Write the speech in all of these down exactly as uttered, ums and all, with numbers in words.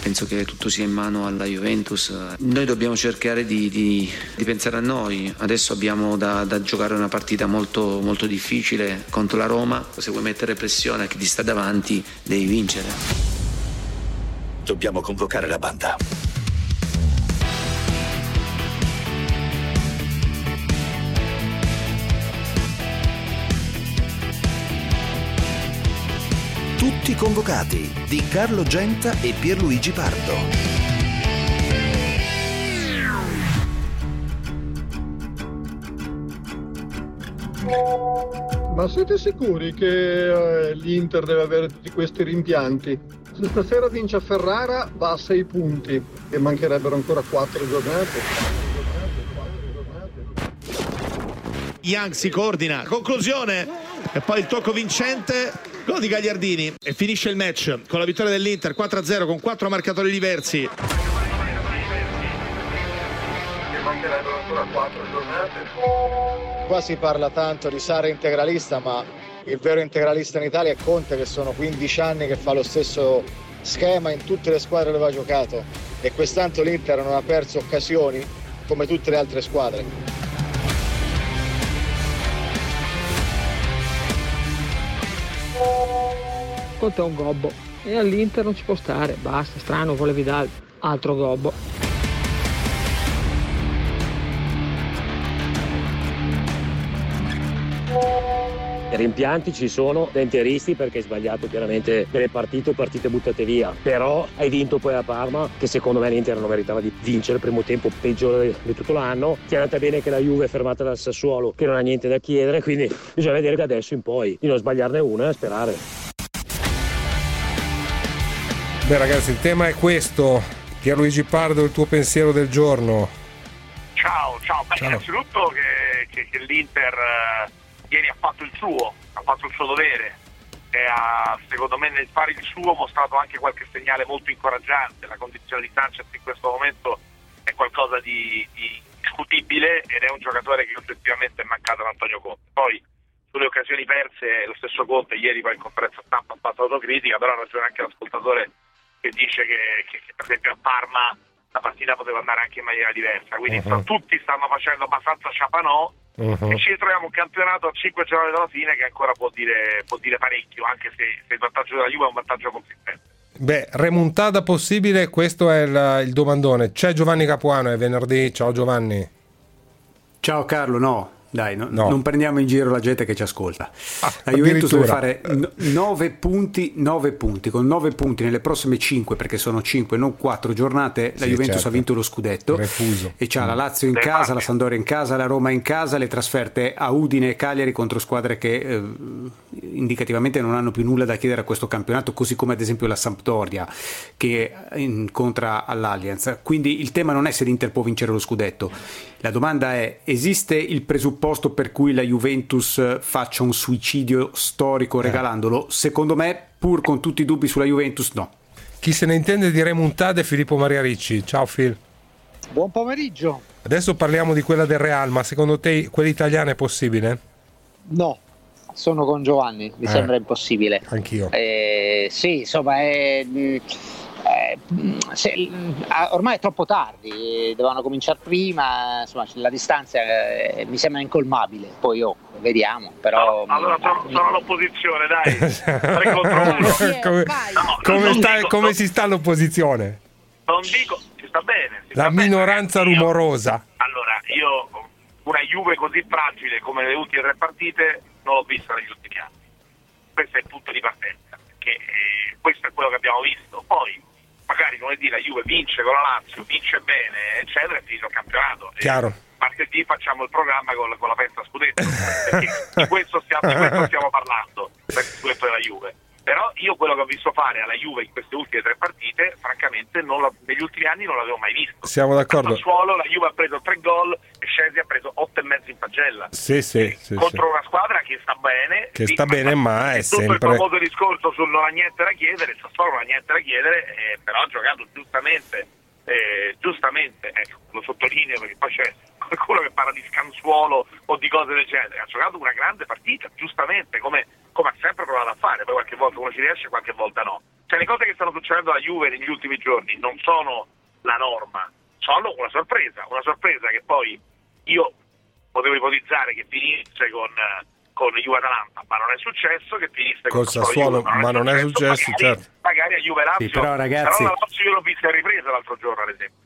penso che tutto sia in mano alla Juventus. Noi dobbiamo cercare di, di, di pensare a noi. Adesso abbiamo da, da giocare una partita molto, molto difficile contro la Roma. Se vuoi mettere pressione a chi ti sta davanti, devi vincere. Dobbiamo convocare la banda. Tutti convocati di Carlo Genta e Pierluigi Pardo. Ma siete sicuri che eh, l'Inter deve avere tutti questi rimpianti? Se stasera vince a Ferrara va a sei punti e mancherebbero ancora quattro giornate. Young si coordina, conclusione e poi il tocco vincente. Gol di Gagliardini e finisce il match con la vittoria dell'Inter quattro a zero con quattro marcatori diversi. Qua si parla tanto di Sarri integralista, ma il vero integralista in Italia è Conte, che sono quindici anni che fa lo stesso schema in tutte le squadre dove ha giocato, e quest'anno l'Inter non ha perso occasioni come tutte le altre squadre. Conte è un gobbo e all'Inter non ci può stare, basta, strano, vuole Vidal, altro gobbo. Rimpianti ci sono da interisti perché hai sbagliato chiaramente delle partite o partite buttate via, però hai vinto poi a Parma, che secondo me l'Inter non meritava di vincere il primo tempo peggiore di tutto l'anno. Ti è andata bene che la Juve è fermata dal Sassuolo, che non ha niente da chiedere, quindi bisogna vedere da adesso in poi di non sbagliarne una e sperare. Beh ragazzi, il tema è questo. Pierluigi Pardo, il tuo pensiero del giorno. Ciao, ciao. Beh, ciao. Innanzitutto che, che, che l'Inter eh, ieri ha fatto il suo, ha fatto il suo dovere e ha, secondo me nel fare il suo, mostrato anche qualche segnale molto incoraggiante. La condizione di Sanchez in questo momento è qualcosa di, di discutibile ed è un giocatore che oggettivamente è mancato ad Antonio Conte. Poi sulle occasioni perse lo stesso Conte ieri poi in conferenza stampa ha fatto autocritica, però ha ragione anche l'ascoltatore che dice che, che, che per esempio a Parma la partita poteva andare anche in maniera diversa, quindi uh-huh. tutti stanno facendo abbastanza sciapanò uh-huh. e ci ritroviamo un campionato a cinque giornate dalla fine che ancora può dire, può dire parecchio, anche se, se il vantaggio della Juve è un vantaggio consistente. Beh, remontata possibile, questo è il, il domandone. C'è Giovanni Capuano, è venerdì, ciao Giovanni. Ciao Carlo, no. Dai, no, no. non prendiamo in giro la gente che ci ascolta. Ah, la Juventus deve fare nove punti, nove punti, con nove punti nelle prossime cinque, perché sono cinque, non quattro giornate. La sì, Juventus certo. ha vinto lo scudetto Refuso. e c'ha mm. la Lazio in casa, la Sampdoria in casa, la Roma in casa, le trasferte a Udine e Cagliari contro squadre che eh, indicativamente non hanno più nulla da chiedere a questo campionato, così come ad esempio la Sampdoria che incontra all'Allianz. Quindi il tema non è se l'Inter può vincere lo scudetto. La domanda è: esiste il presupposto per cui la Juventus faccia un suicidio storico regalandolo? Secondo me, pur con tutti i dubbi sulla Juventus, no. Chi se ne intende di remontade è Filippo Maria Ricci. Ciao Phil. Buon pomeriggio. Adesso parliamo di quella del Real, ma secondo te quella italiana è possibile? No, sono con Giovanni, mi eh, sembra impossibile. Anch'io. Eh, sì, insomma, è... Eh, se, ormai è troppo tardi, devono cominciare prima, insomma la distanza eh, mi sembra incolmabile, poi oh, vediamo, però no, allora sono, sono all'opposizione, dai. tre contro uno. come no, come, sta, dico, come non, si sta all'opposizione? Non dico, si sta bene si la sta minoranza bene. rumorosa. Io, allora io una Juve così fragile come le ultime tre partite non l'ho vista negli ultimi anni. Questo è il punto di partenza, perché eh, questo è quello che abbiamo visto. Poi magari lunedì la Juve vince con la Lazio, vince bene, eccetera, e finisce il campionato. Chiaro. E martedì facciamo il programma con, con la festa scudetto, perché di questo stiamo, di questo stiamo parlando, per il scudetto della Juve. Però io quello che ho visto fare alla Juve in queste ultime tre partite, francamente, non la, negli ultimi anni non l'avevo mai visto. Siamo d'accordo. Al suolo la Juve ha preso tre gol e Scesi ha preso otto e mezzo in pagella. Sì, sì, sì, contro sì. una squadra che sta bene. Che sta bene, ma è tutto sempre... il famoso discorso sul non ha niente da chiedere, il Sassuolo non ha niente da chiedere, eh, però ha giocato giustamente, eh, giustamente, ecco, lo sottolineo perché poi c'è qualcuno che parla di scansuolo o di cose del genere. Ha giocato una grande partita, giustamente, come... come ha sempre provato a fare, poi qualche volta uno ci riesce, qualche volta no. Cioè, le cose che stanno succedendo alla Juve negli ultimi giorni non sono la norma, sono una sorpresa, una sorpresa che poi io potevo ipotizzare che finisse con, con Juve Atalanta, ma non è successo, che finisse col con Sassuolo, Juve, ma non è successo, magari, certo. magari a Juve Lazio, sì, però, ragazzi, però la Lazio io l'ho vista in ripresa l'altro giorno, ad esempio.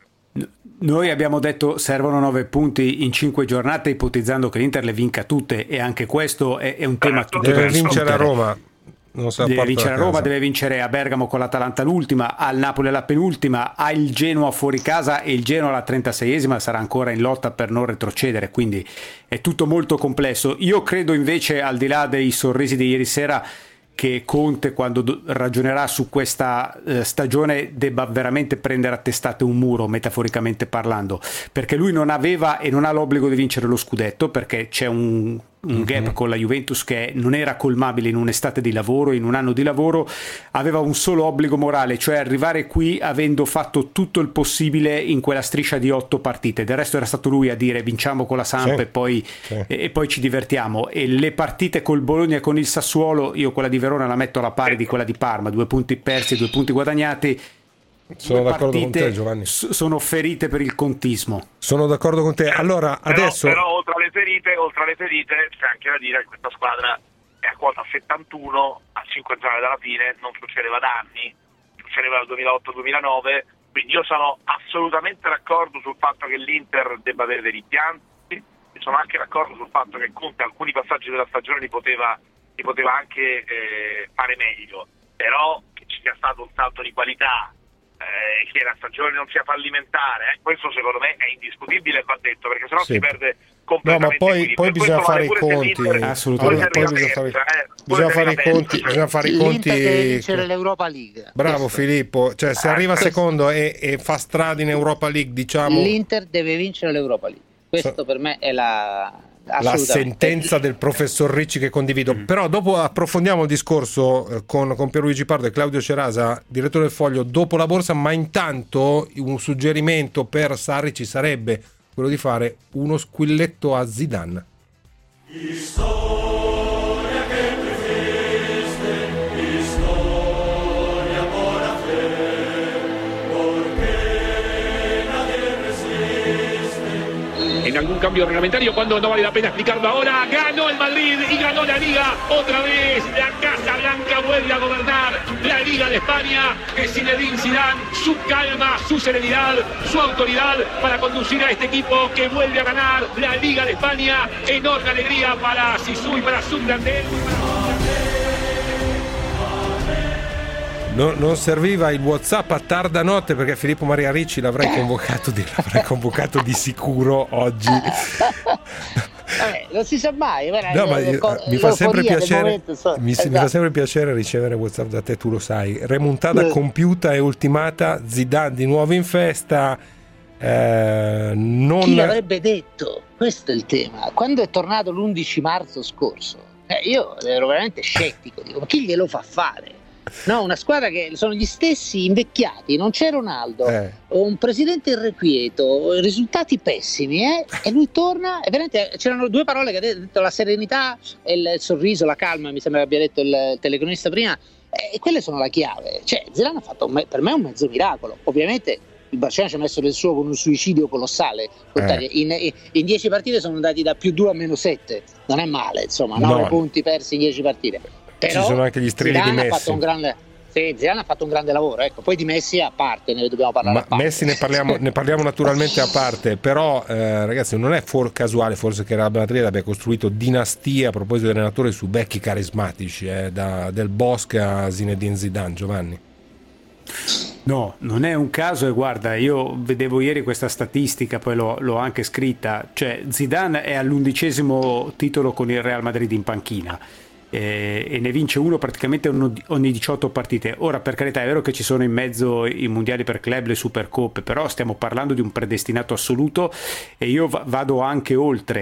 Noi abbiamo detto servono nove punti in cinque giornate, ipotizzando che l'Inter le vinca tutte, e anche questo è, è un tema tutto deve da vincere a Roma. Non deve vincere a Roma, deve vincere a Bergamo con l'Atalanta l'ultima, al Napoli la penultima, ha il Genoa fuori casa e il Genoa alla trentaseiesima sarà ancora in lotta per non retrocedere, quindi è tutto molto complesso. Io credo invece, al di là dei sorrisi di ieri sera, che Conte, quando do- ragionerà su questa eh, stagione, debba veramente prendere a testate un muro, metaforicamente parlando, perché lui non aveva e non ha l'obbligo di vincere lo scudetto, perché c'è un un gap mm-hmm. con la Juventus che non era colmabile in un'estate di lavoro, in un anno di lavoro. Aveva un solo obbligo morale, cioè arrivare qui avendo fatto tutto il possibile in quella striscia di otto partite. Del resto era stato lui a dire vinciamo con la Samp sì. e, poi, sì. e, e poi ci divertiamo. E le partite col Bologna e con il Sassuolo, io quella di Verona la metto alla pari di quella di Parma, due punti persi, due punti guadagnati. Sono d'accordo con te, Giovanni. Sono ferite per il contismo. Sono d'accordo con te. Allora, però, adesso però oltre alle ferite, oltre alle ferite c'è anche da dire che questa squadra è a quota settantuno, a cinque giornate dalla fine, non succedeva da anni, succedeva dal duemilaotto duemilanove, quindi io sono assolutamente d'accordo sul fatto che l'Inter debba avere dei rimpianti, e sono anche d'accordo sul fatto che Conte alcuni passaggi della stagione li poteva, li poteva anche eh, fare meglio, però che ci sia stato un salto di qualità, Eh, che la stagione non sia fallimentare, eh? Questo secondo me è indiscutibile, va detto, perché sennò sì. si perde completamente. No, ma poi, poi bisogna fare i conti. Assolutamente. Poi bisogna fare, eh, bisogna fare i conti. Bisogna fare i conti. L'Inter deve vincere l'Europa League. Bravo questo. Filippo, cioè se arriva secondo e, e fa strada in Europa League, diciamo. L'Inter deve vincere l'Europa League. Questo so, per me è la. La sentenza del professor Ricci che condivido. Mm. Però dopo approfondiamo il discorso eh, con, con Pierluigi Pardo e Claudio Cerasa, direttore del Foglio, dopo la borsa, ma intanto un suggerimento per Sarri ci sarebbe quello di fare uno squilletto a Zidane. Storia che esiste, storia buona fe, porque nadie resiste. En algún cambio reglamentario, cuando no vale la pena explicarlo ahora, ganó el Madrid y ganó la Liga otra vez. La Casa Blanca vuelve a gobernar la Liga de España, que Zinedine Zidane, su calma, su serenidad, su autoridad para conducir a este equipo que vuelve a ganar la Liga de España. Enorme alegría para Zizou y para Zublandel. No, non serviva il WhatsApp a tarda notte, perché Filippo Maria Ricci l'avrei convocato di, l'avrei convocato di sicuro oggi. Vabbè, non si sa mai. No, ma io, mi fa sempre piacere momento, so. mi, esatto. mi fa sempre piacere ricevere WhatsApp da te, tu lo sai. Remontada eh. compiuta e ultimata, Zidane di nuovo in festa. Eh, non... Chi l'avrebbe detto? Questo è il tema. Quando è tornato l'undici marzo scorso, eh, io ero veramente scettico, dico, ma chi glielo fa fare? No, una squadra che sono gli stessi invecchiati, non c'è Ronaldo, eh. un presidente irrequieto, risultati pessimi, eh? E lui torna, e veramente c'erano due parole che ha detto, la serenità e il sorriso, la calma, mi sembra che abbia detto il telecronista prima, e quelle sono la chiave. Cioè Zidane ha fatto un, per me un mezzo miracolo. Ovviamente il Barcellona ci ha messo del suo con un suicidio colossale, eh. in, in, in dieci partite sono andati da più due a meno sette, non è male, insomma, nove no. punti persi in dieci partite. Però ci sono anche gli strilli di Messi. Ha fatto un grande, sì, Zidane ha fatto un grande lavoro, ecco. Poi di Messi a parte, ne dobbiamo parlare. Ma a parte. Messi ne parliamo, ne parliamo naturalmente a parte, però eh, ragazzi, non è for- casuale forse che Real Madrid abbia costruito dinastia a proposito dell'allenatore su vecchi carismatici, eh, da Del Bosque a Zinedine Zidane. Giovanni? No, non è un caso, e guarda, io vedevo ieri questa statistica, poi l'ho, l'ho anche scritta, cioè Zidane è all'undicesimo titolo con il Real Madrid in panchina. Eh, e ne vince uno praticamente ogni diciotto partite. Ora, per carità, è vero che ci sono in mezzo i mondiali per club, le supercoppe, però stiamo parlando di un predestinato assoluto, e io v- vado anche oltre.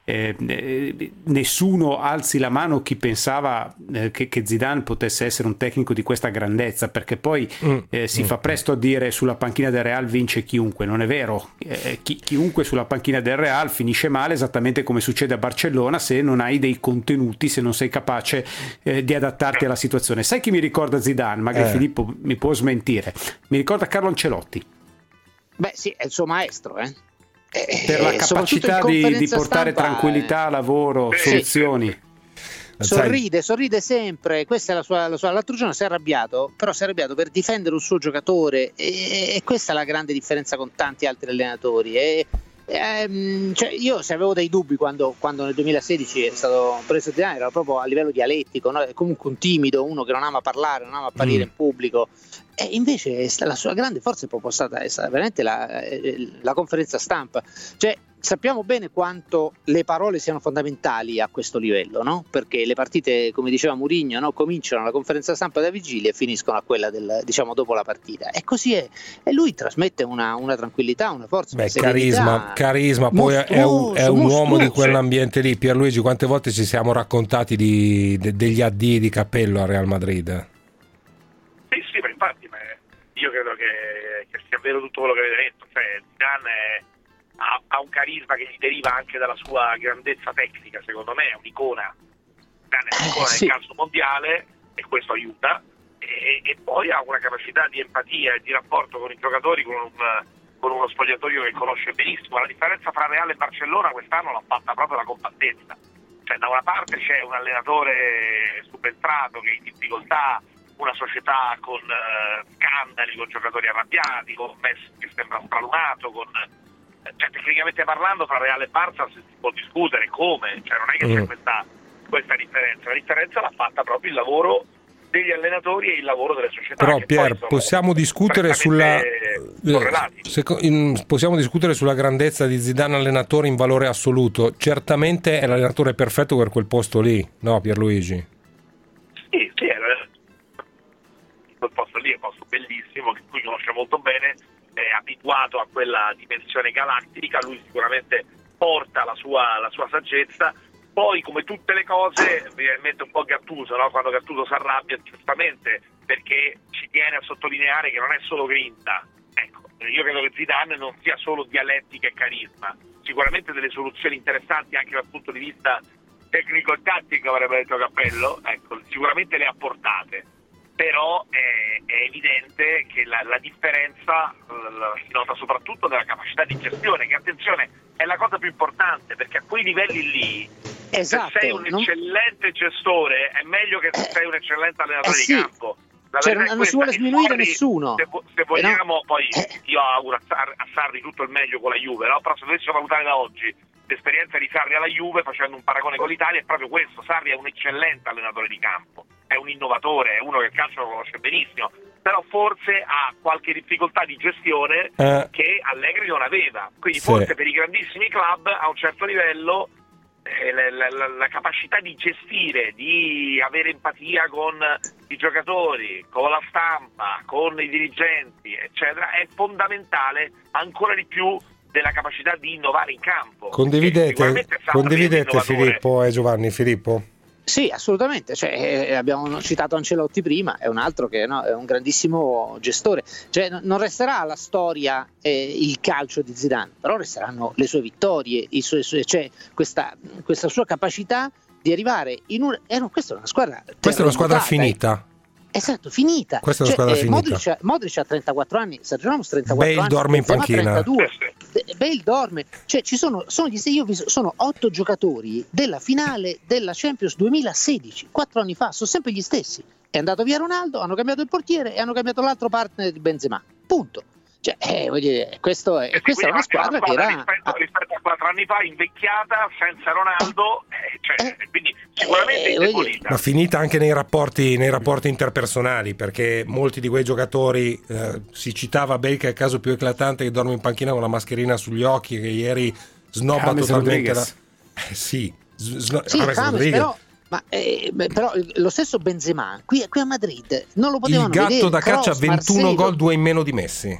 eh, eh, nessuno alzi la mano chi pensava eh, che, che Zidane potesse essere un tecnico di questa grandezza, perché poi eh, si mm. fa presto a dire sulla panchina del Real vince chiunque. Non è vero, eh, chi, chiunque sulla panchina del Real finisce male, esattamente come succede a Barcellona, se non hai dei contenuti, se non sei capace eh, di adattarti alla situazione. Sai chi mi ricorda Zidane? Magari eh. Filippo mi può smentire. Mi ricorda Carlo Ancelotti. Beh sì, è il suo maestro, eh. Per la capacità di, di portare stampa, tranquillità, eh. lavoro, sì. soluzioni. Sorride, sorride sempre. Questa è la sua, la sua. L'altro giorno si è arrabbiato, però si è arrabbiato per difendere un suo giocatore, e, e questa è la grande differenza con tanti altri allenatori. E, ehm, cioè io se avevo dei dubbi quando, quando nel duemilasedici è stato preso Zidane, era proprio a livello dialettico, no? È comunque un timido, uno che non ama parlare, non ama apparire mm. in pubblico. E invece la sua grande forza è proprio stata, è stata veramente la, la conferenza stampa. Cioè, sappiamo bene quanto le parole siano fondamentali a questo livello, no? Perché le partite, come diceva Mourinho, no? Cominciano la conferenza stampa da vigilia e finiscono a quella del, diciamo, dopo la partita. E così è. E lui trasmette una, una tranquillità, una forza, Beh, una serenità. Carisma, carisma. Poi mostruoso, è un, è un uomo di quell'ambiente lì. Pierluigi, quante volte ci siamo raccontati di, de, degli addii di cappello al Real Madrid? Sì, sì, ma infatti ma io credo che, che sia vero tutto quello che avete detto. Cioè, Zidane è, ha, ha un carisma che gli deriva anche dalla sua grandezza tecnica, secondo me è un'icona. Zidane è un'icona eh, sì. del calcio mondiale e questo aiuta, e, e poi ha una capacità di empatia e di rapporto con i giocatori, con, un, con uno spogliatoio che conosce benissimo. La differenza fra Real e Barcellona quest'anno l'ha fatta proprio la compattezza. Cioè, da una parte c'è un allenatore subentrato che è in difficoltà, una società con uh, scandali, con giocatori arrabbiati, con Messi che sembra stralunato, con cioè, tecnicamente parlando fra Real e Barça si può discutere come, cioè non è che mm. c'è questa, questa differenza. La differenza l'ha fatta proprio il lavoro degli allenatori e il lavoro delle società. Però Pier, possiamo discutere sulla se, in, possiamo discutere sulla grandezza di Zidane allenatore in valore assoluto. Certamente è l'allenatore perfetto per quel posto lì, no Pierluigi? Sì, sì, è quel posto lì è un posto bellissimo che lui conosce molto bene, è abituato a quella dimensione galattica, lui sicuramente porta la sua, la sua saggezza. Poi, come tutte le cose, mi viene in mente un po' Gattuso, no? Quando Gattuso si arrabbia, giustamente, perché ci tiene a sottolineare che non è solo grinta. Ecco, io credo che Zidane non sia solo dialettica e carisma, sicuramente delle soluzioni interessanti anche dal punto di vista tecnico e tattico, avrebbe detto Cappello, ecco, sicuramente le ha portate. Però è, è evidente che la, la differenza la, si nota soprattutto nella capacità di gestione, che attenzione è la cosa più importante, perché a quei livelli lì esatto, se sei un non... eccellente gestore è meglio che se sei un eccellente allenatore eh, sì. di campo. La cioè, non, non si vuole sminuire fuori, nessuno. Se, se vogliamo, eh no. poi io auguro a, Sar- a Sarri tutto il meglio con la Juve, no? Però se dovessimo valutare da oggi l'esperienza di Sarri alla Juve, facendo un paragone con l'Italia, è proprio questo: Sarri è un eccellente allenatore di campo, è un innovatore, è uno che il calcio lo conosce benissimo, però forse ha qualche difficoltà di gestione eh. che Allegri non aveva, quindi sì. forse per i grandissimi club a un certo livello eh, la, la, la capacità di gestire, di avere empatia con i giocatori, con la stampa, con i dirigenti, eccetera, è fondamentale ancora di più della capacità di innovare in campo. Condividete, condividete Filippo e Giovanni. Filippo? Sì, assolutamente, cioè, eh, abbiamo citato Ancelotti prima, è un altro che no, è un grandissimo gestore, cioè, n- non resterà alla storia eh, il calcio di Zidane, però resteranno le sue vittorie, i suoi, cioè, questa, questa sua capacità di arrivare in un... Eh, no, questa è una squadra questa è una squadra finita. Esatto, finita. Questa è una cioè, squadra eh, finita. Modric, Modric ha trentaquattro anni, Sergio Ramos trentaquattro Bale anni, dorme in panchina. trentadue. Bale dorme. Cioè ci sono sono gli io vi, sono otto giocatori della finale della Champions duemilasedici, quattro anni fa, sono sempre gli stessi. È andato via Ronaldo, hanno cambiato il portiere e hanno cambiato l'altro partner di Benzema. Punto. Cioè, eh, voglio dire, questo è, questa è una squadra, una squadra che era rispetto, rispetto a quattro anni fa invecchiata, senza Ronaldo, eh, cioè, eh, quindi sicuramente eh, indebolita. Ma finita anche nei rapporti, nei rapporti interpersonali, perché molti di quei giocatori, eh, si citava Bale che è il caso più eclatante, che dorme in panchina con la mascherina sugli occhi, che ieri snobba James totalmente la... eh, sì, sno... sì James, però Ma eh, però lo stesso Benzema qui, qui a Madrid non lo potevano vedere. Il gatto vedere, da caccia, Cross, ventuno Marcelo. gol, due in meno di Messi.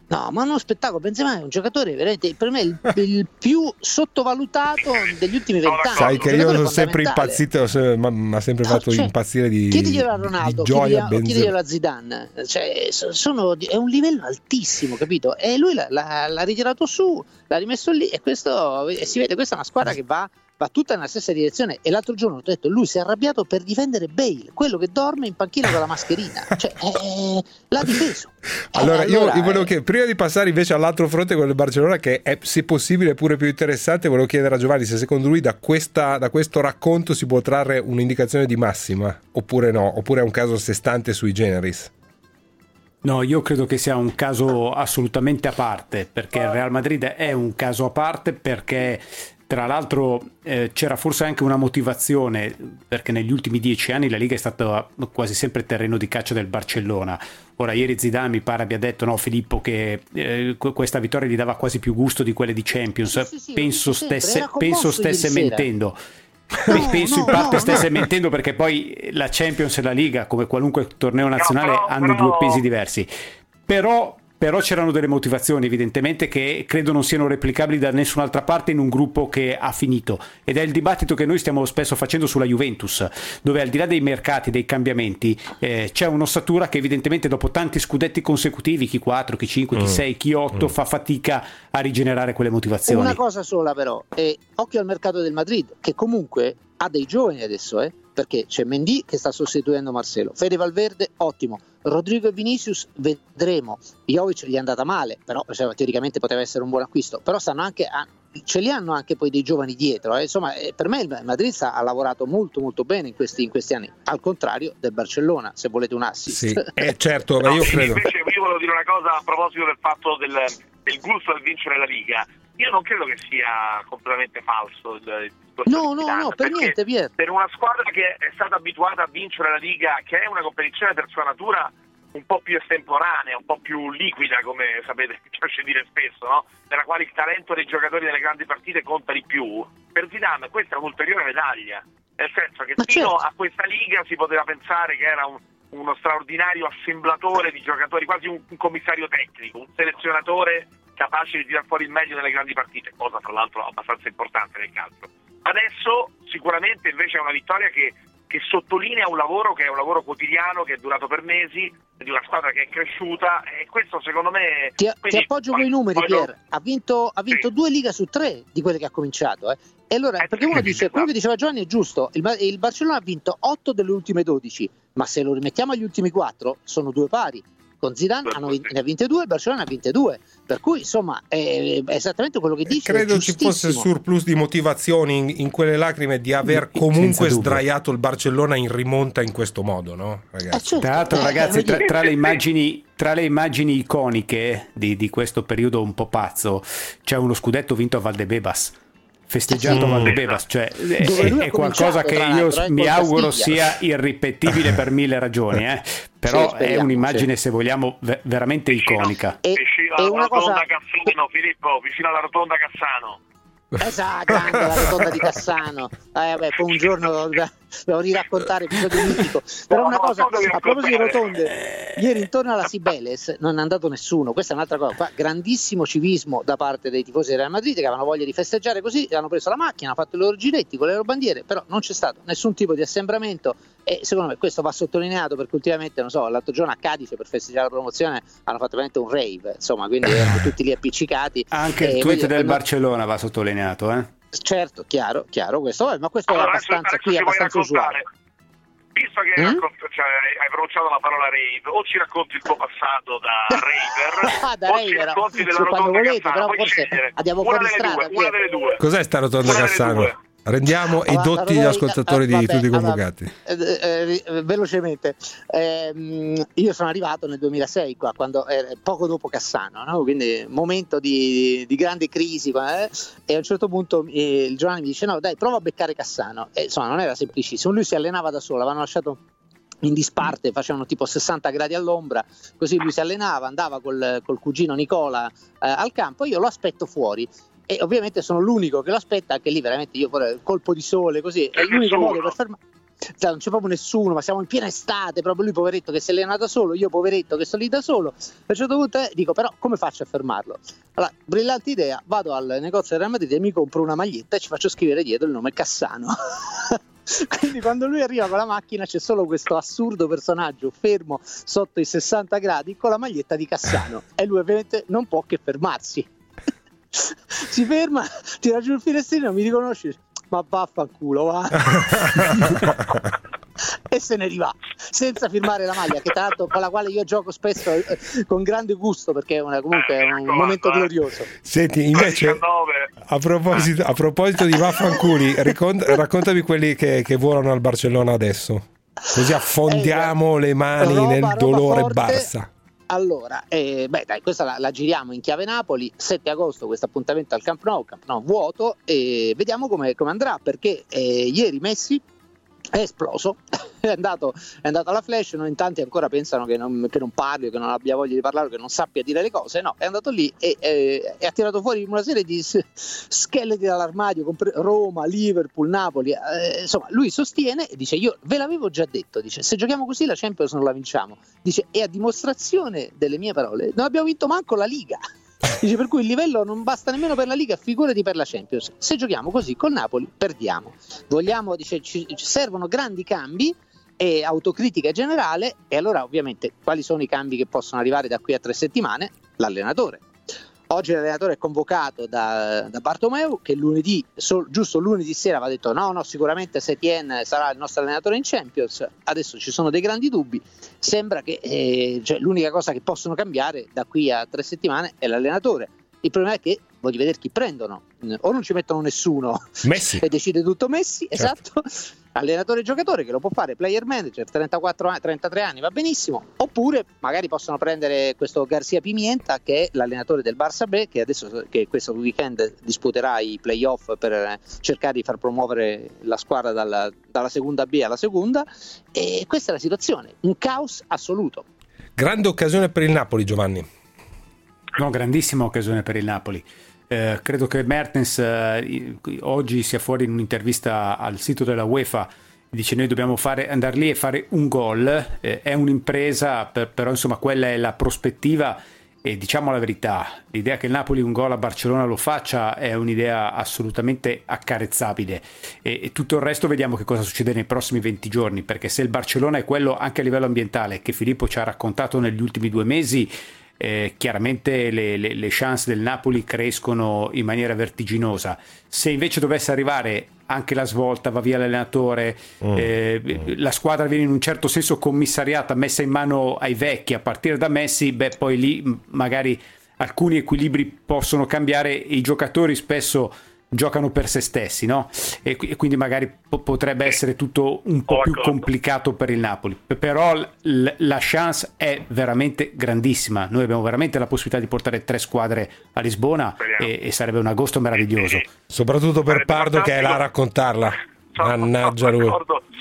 No, ma uno spettacolo. Benzema è un giocatore veramente, per me, il, il più sottovalutato degli ultimi vent'anni. Sai che io sono sempre impazzito, mi ha sempre no, fatto cioè, impazzire di, chiediglielo a Ronaldo, di gioia, chiediglielo, chiediglielo a Zidane. Cioè, sono, è un livello altissimo, capito? E lui l'ha, l'ha, l'ha ritirato su, l'ha rimesso lì e questo e si vede, questa è una squadra che va va tutta nella stessa direzione. E l'altro giorno ho detto, lui si è arrabbiato per difendere Bale, quello che dorme in panchina con la mascherina, cioè eh, l'ha difeso. Allora, eh, io, allora io volevo eh... chiedere, prima di passare invece all'altro fronte, quello del Barcellona, che è se possibile pure più interessante, volevo chiedere a Giovanni se secondo lui da, questa, da questo racconto si può trarre un'indicazione di massima oppure no, oppure è un caso a sé stante sui generis. No, io credo che sia un caso assolutamente a parte, perché il Real Madrid è un caso a parte, perché tra l'altro eh, c'era forse anche una motivazione, perché negli ultimi dieci anni la Liga è stata quasi sempre terreno di caccia del Barcellona. Ora ieri Zidane mi pare abbia detto, no Filippo, che eh, questa vittoria gli dava quasi più gusto di quelle di Champions. Sì, sì, penso stesse, penso stesse mentendo. No, penso no, in parte no, stesse no. mentendo, perché poi la Champions e la Liga, come qualunque torneo nazionale, no, però, hanno però... due pesi diversi. Però Però c'erano delle motivazioni evidentemente che credo non siano replicabili da nessun'altra parte in un gruppo che ha finito, ed è il dibattito che noi stiamo spesso facendo sulla Juventus, dove al di là dei mercati, dei cambiamenti, eh, c'è un'ossatura che evidentemente dopo tanti scudetti consecutivi, chi quattro, chi cinque, chi sei, chi otto, mm. fa fatica a rigenerare quelle motivazioni. Una cosa sola però, eh, occhio al mercato del Madrid, che comunque ha dei giovani adesso, eh, perché c'è Mendy che sta sostituendo Marcelo, Fede Valverde ottimo, Rodrigo e Vinicius vedremo, Jovic gli è andata male, però cioè, teoricamente poteva essere un buon acquisto, però stanno anche a, ce li hanno anche poi dei giovani dietro, eh. Insomma eh, per me il Madrid sta, ha lavorato molto molto bene in questi, in questi anni, al contrario del Barcellona, se volete un assist. Sì, eh, certo, ma io no, credo. Invece io volevo dire una cosa a proposito del fatto del, del gusto del vincere la Liga. Io non credo che sia completamente falso il, il no no no per niente Pier. Per una squadra che è stata abituata a vincere la Liga, che è una competizione per sua natura un po' più estemporanea, un po' più liquida, come sapete, mi piace dire spesso, no? Nella quale il talento dei giocatori delle grandi partite conta di più, per Zidane questa è un'ulteriore medaglia, nel senso che Ma fino certo. a questa Liga si poteva pensare che era un, uno straordinario assemblatore di giocatori, quasi un, un commissario tecnico, un selezionatore capace di tirar fuori il meglio nelle grandi partite, cosa tra l'altro abbastanza importante nel calcio. Adesso sicuramente invece è una vittoria che, che sottolinea un lavoro che è un lavoro quotidiano, che è durato per mesi, di una squadra che è cresciuta, e questo secondo me... Ti, quindi, ti appoggio con i numeri, Pier, ha vinto, ha vinto sì. due Liga su tre di quelle che ha cominciato, eh. E allora, eh, perché uno dice, quello che diceva Giovanni è giusto, il, il Barcellona ha vinto otto delle ultime dodici, ma se lo rimettiamo agli ultimi quattro sono due pari. Con Zidane hanno, ne ha vinte due, il Barcellona ne ha vinte due, per cui insomma è, è esattamente quello che dice. Credo ci fosse surplus di motivazioni in, in quelle lacrime di aver comunque sdraiato il Barcellona in rimonta in questo modo, no? Ragazzi? Eh, certo. Tra l'altro, ragazzi, tra, tra le immagini tra le immagini iconiche di, di questo periodo un po' pazzo c'è uno scudetto vinto a Valdebebas, festeggiato a Valdebebas, cioè è, è qualcosa che io mi auguro sia irripetibile per mille ragioni, eh. Però sì, speriamo, è un'immagine sì. se vogliamo ve- veramente vicino, iconica. E, vicino alla rotonda cosa... Cassano, Filippo, vicino alla rotonda Cassano. Esatto, grande la rotonda di Cassano. Eh, vabbè, poi un giorno devo riraccontare episodio mitico. Però no, una cosa, a proposito di rotonde, ieri intorno alla Cibeles non è andato nessuno. Questa è un'altra cosa. Qua, grandissimo civismo da parte dei tifosi del Real Madrid che avevano voglia di festeggiare così, hanno preso la macchina, hanno fatto i loro giretti con le loro bandiere, però non c'è stato nessun tipo di assembramento. E secondo me questo va sottolineato, perché ultimamente, non so, l'altro giorno a Cadice per festeggiare la promozione hanno fatto veramente un rave, insomma, quindi erano tutti lì appiccicati. Anche il tweet del non... Barcellona va sottolineato, eh? Certo, chiaro, chiaro questo, ma questo allora, è abbastanza adesso, adesso qui è abbastanza usuale. Visto che mm? raccont- cioè, hai pronunciato la parola rave, o ci racconti il tuo passato da raver, ah, da o raver, ci racconti della rotonda quando volete, Cassano, però forse andiamo una fuori delle strada. Due, una delle due. Cos'è sta rotonda una Cassano? Rendiamo i dotti gli ascoltatori di vabbè, tutti i convocati. Eh, eh, velocemente, eh, io sono arrivato nel duemilasei qua, quando era poco dopo Cassano, no? Quindi momento di, di grande crisi, eh? E a un certo punto eh, il Giovanni mi dice no dai prova a beccare Cassano, e insomma non era semplicissimo, lui si allenava da solo, l'avevano lasciato in disparte, facevano tipo sessanta gradi all'ombra, così lui si allenava, andava col, col cugino Nicola eh, al campo, io lo aspetto fuori. E ovviamente sono l'unico che lo aspetta, anche lì veramente io vorrei colpo di sole così, è l'unico modo per fermare. cioè, non c'è proprio nessuno, ma siamo in piena estate, proprio lui poveretto che si è allenato da solo, io poveretto che sto lì da solo. A un certo punto eh, dico, però come faccio a fermarlo? Allora, brillante idea, vado al negozio del Real Madrid e mi compro una maglietta e ci faccio scrivere dietro il nome Cassano. Quindi quando lui arriva con la macchina c'è solo questo assurdo personaggio fermo sotto i sessanta gradi con la maglietta di Cassano e lui ovviamente non può che fermarsi. Si ferma, tira giù il finestrino, mi riconosce, ma vaffanculo va. E se ne riva senza firmare la maglia, che tra l'altro con la quale io gioco spesso eh, con grande gusto, perché è una, comunque è un momento glorioso. Senti, invece a proposito, a proposito di vaffanculi, raccont- raccontami quelli che, che volano al Barcellona adesso, così affondiamo eh, le mani roba, nel dolore forte. Barça. Allora, eh, beh dai, questa la, la giriamo in chiave Napoli, sette agosto questo appuntamento al Camp Nou, Camp Nou vuoto, e vediamo come, come andrà, perché eh, ieri Messi è esploso, è andato, è andato alla flash, non in tanti ancora pensano che non, che non parli, che non abbia voglia di parlare, che non sappia dire le cose, no, è andato lì e, e, e ha tirato fuori una serie di scheletri dall'armadio, compre- Roma, Liverpool, Napoli, eh, insomma lui sostiene e dice, io ve l'avevo già detto, dice, se giochiamo così la Champions non la vinciamo, dice, e a dimostrazione delle mie parole non abbiamo vinto manco la Liga. Dice, per cui il livello non basta nemmeno per la Liga, figurati per la Champions. Se giochiamo così col Napoli perdiamo. Vogliamo, dice, ci, ci servono grandi cambi e autocritica generale. E allora ovviamente quali sono i cambi che possono arrivare da qui a tre settimane? L'allenatore. Oggi l'allenatore è convocato da, da Bartomeu, che lunedì, so, giusto lunedì sera aveva detto no, no, sicuramente Setien sarà il nostro allenatore in Champions. Adesso ci sono dei grandi dubbi. Sembra che eh, cioè, l'unica cosa che possono cambiare da qui a tre settimane è l'allenatore. Il problema è che voglio vedere chi prendono, o non ci mettono nessuno Messi. E decide tutto Messi, certo. Esatto, allenatore e giocatore che lo può fare, player manager, trentaquattro anni, trentatré anni va benissimo, oppure magari possono prendere questo Garcia Pimienta che è l'allenatore del Barça B, che adesso che questo weekend disputerà i playoff per cercare di far promuovere la squadra dalla, dalla seconda B alla seconda, e questa è la situazione, un caos assoluto. Grande occasione per il Napoli, Giovanni. No, grandissima occasione per il Napoli. Eh, credo che Mertens eh, oggi sia fuori in un'intervista al sito della UEFA, dice noi dobbiamo fare, andare lì e fare un gol, eh, è un'impresa, per, però insomma quella è la prospettiva e diciamo la verità, l'idea che il Napoli un gol a Barcellona lo faccia è un'idea assolutamente accarezzabile e, e tutto il resto vediamo che cosa succede nei prossimi venti giorni, perché se il Barcellona è quello anche a livello ambientale che Filippo ci ha raccontato negli ultimi due mesi, Eh, chiaramente le, le, le chance del Napoli crescono in maniera vertiginosa. Se invece dovesse arrivare anche la svolta, va via l'allenatore, mm. eh, mm. la squadra viene in un certo senso commissariata, messa in mano ai vecchi a partire da Messi, beh poi lì magari alcuni equilibri possono cambiare e i giocatori spesso giocano per se stessi, no? E, e quindi magari po- potrebbe essere tutto un po' più complicato per il Napoli, però l- la chance è veramente grandissima, noi abbiamo veramente la possibilità di portare tre squadre a Lisbona e, e sarebbe un agosto meraviglioso, soprattutto per Pardo che è là a raccontarla. Mannaggia lui.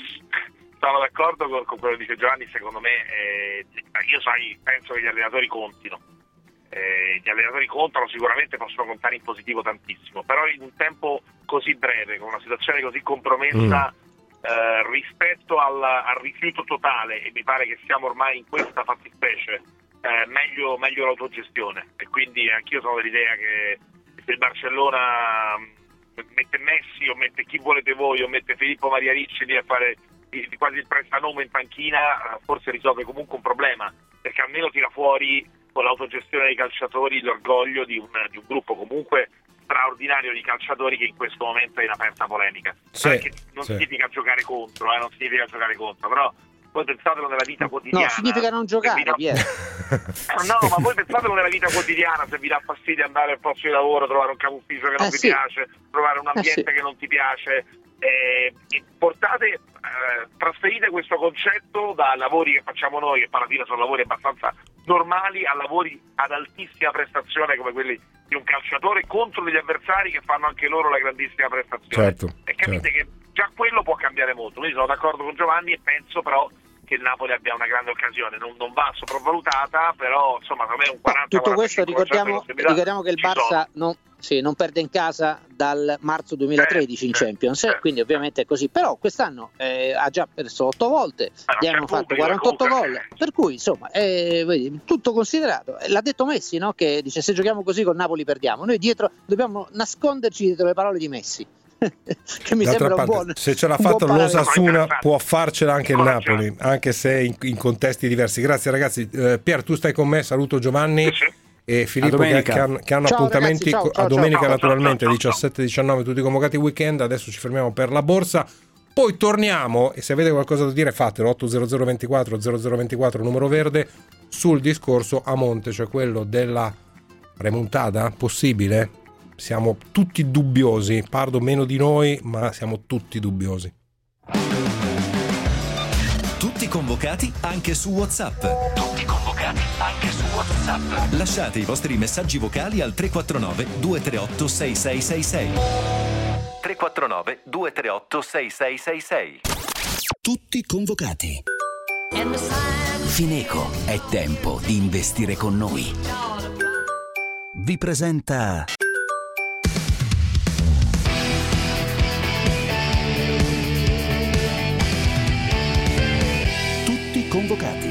Sono d'accordo con, con quello che dice Giovanni, secondo me eh, io sai, penso che gli allenatori contino. Eh, gli allenatori contano, sicuramente possono contare in positivo tantissimo, però in un tempo così breve, con una situazione così compromessa mm. eh, rispetto al, al rifiuto totale, e mi pare che siamo ormai in questa fattispecie, eh, meglio, meglio l'autogestione, e quindi anch'io sono dell'idea che se il Barcellona mette Messi o mette chi volete voi o mette Filippo Maria Ricci lì a fare di, di quasi il prestanome in panchina, forse risolve comunque un problema, perché almeno tira fuori con l'autogestione dei calciatori l'orgoglio di un, di un gruppo comunque straordinario di calciatori che in questo momento è in aperta polemica. Sì, Perché non sì. significa giocare contro, eh, non significa giocare contro, però voi pensatelo nella vita quotidiana. No, significa non giocare, dà... Piero. No, ma voi pensatelo nella vita quotidiana, se vi dà fastidio andare al posto di lavoro, trovare un capo ufficio che non eh, vi sì. piace, trovare un ambiente eh, sì. che non ti piace, eh, portate, eh, trasferite questo concetto da lavori che facciamo noi, che alla fine sono lavori abbastanza normali, a lavori ad altissima prestazione come quelli di un calciatore contro degli avversari che fanno anche loro la grandissima prestazione. Certo, e capite certo. che già quello può cambiare molto. Quindi sono d'accordo con Giovanni e penso però che il Napoli abbia una grande occasione, non, non va sopravvalutata, però insomma per me è un quaranta. Tutto questo ricordiamo, ricordiamo che il Barça non, sì, non perde in casa dal marzo duemilatredici eh, in Champions, eh, quindi ovviamente è così, però quest'anno eh, ha già perso otto volte, gli hanno fatto quarantotto gol, per cui insomma è, vedi, tutto considerato. L'ha detto Messi, no? Che dice se giochiamo così con Napoli perdiamo, noi dietro dobbiamo nasconderci dietro le parole di Messi. Che mi D'altra sembra parte, un buon, se ce l'ha fatto l'Osasuna può farcela anche il Napoli, anche se in, in contesti diversi. Grazie ragazzi. eh, Pier, tu stai con me, saluto Giovanni e Filippo che, che hanno, che hanno ciao, appuntamenti ragazzi, ciao, ciao, a domenica ciao, naturalmente ciao, ciao, diciassette diciannove tutti convocati weekend. Adesso ci fermiamo per la borsa, poi torniamo e se avete qualcosa da dire fatelo. otto zero zero ventiquattro zero zero ventiquattro numero verde, sul discorso a monte, cioè quello della remontada possibile. Siamo tutti dubbiosi, Pardo meno di noi, ma siamo tutti dubbiosi. Tutti convocati anche su WhatsApp. Tutti convocati anche su WhatsApp. Lasciate i vostri messaggi vocali al tre quattro nove due tre otto sei sei sei sei. tre quattro nove due tre otto sei sei sei sei. Tutti convocati. Fineco, è tempo di investire con noi. Vi presenta convocati.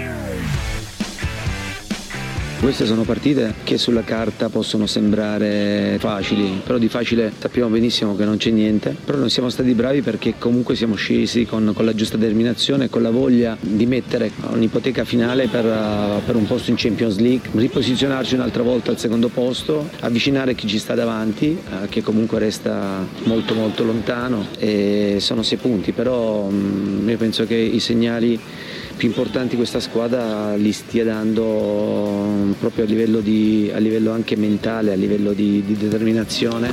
Queste sono partite che sulla carta possono sembrare facili, però di facile sappiamo benissimo che non c'è niente, però noi siamo stati bravi perché comunque siamo scesi con, con la giusta determinazione e con la voglia di mettere un'ipoteca finale per, uh, per un posto in Champions League, riposizionarci un'altra volta al secondo posto, avvicinare chi ci sta davanti, uh, che comunque resta molto molto lontano, e sono sei punti, però um, io penso che i segnali più importanti questa squadra li stia dando proprio a livello, di, a livello anche mentale, a livello di, di determinazione.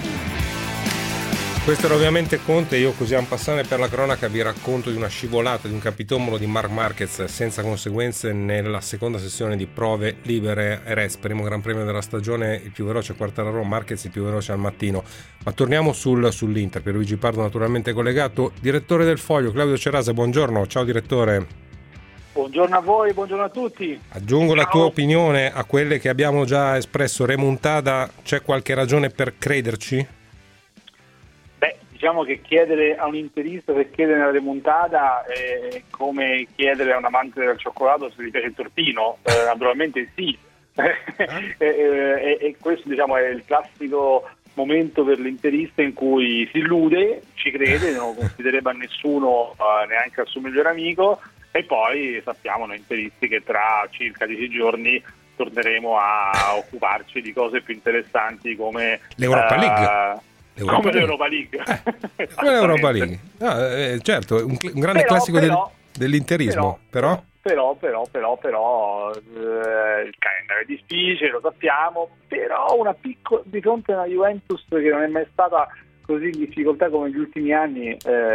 Questo era ovviamente Conte. Io così a passare per la cronaca vi racconto di una scivolata, di un capitombolo di Marc Marquez senza conseguenze nella seconda sessione di prove libere Jerez, primo gran premio della stagione, il più veloce Quartararo, Marquez il più veloce al mattino. Ma torniamo sul, sull'Inter, Pierluigi Pardo naturalmente collegato. Direttore del Foglio, Claudio Cerasa, buongiorno. Ciao direttore. Buongiorno a voi, buongiorno a tutti. Aggiungo Ciao. La tua opinione a quelle che abbiamo già espresso. Remontada, c'è qualche ragione per crederci? Beh, diciamo che chiedere a un interista se chiedere una remontata è come chiedere a un amante del cioccolato se gli piace il tortino. Eh, naturalmente sì. e, e, e questo diciamo è il classico momento per l'interista in cui si illude, ci crede, non considererebbe a nessuno, uh, neanche al suo migliore amico. E poi sappiamo noi interisti che tra circa dieci giorni torneremo a occuparci di cose più interessanti come l'Europa uh, League. L'Europa come l'Europa League. Eh, come l'Europa League. Ah, eh, certo, un, un grande però, classico però, del, dell'interismo, però. Però, però, però, però, eh, il calendario è difficile, lo sappiamo, però una piccola di fronte a una Juventus che non è mai stata così in difficoltà come negli ultimi anni,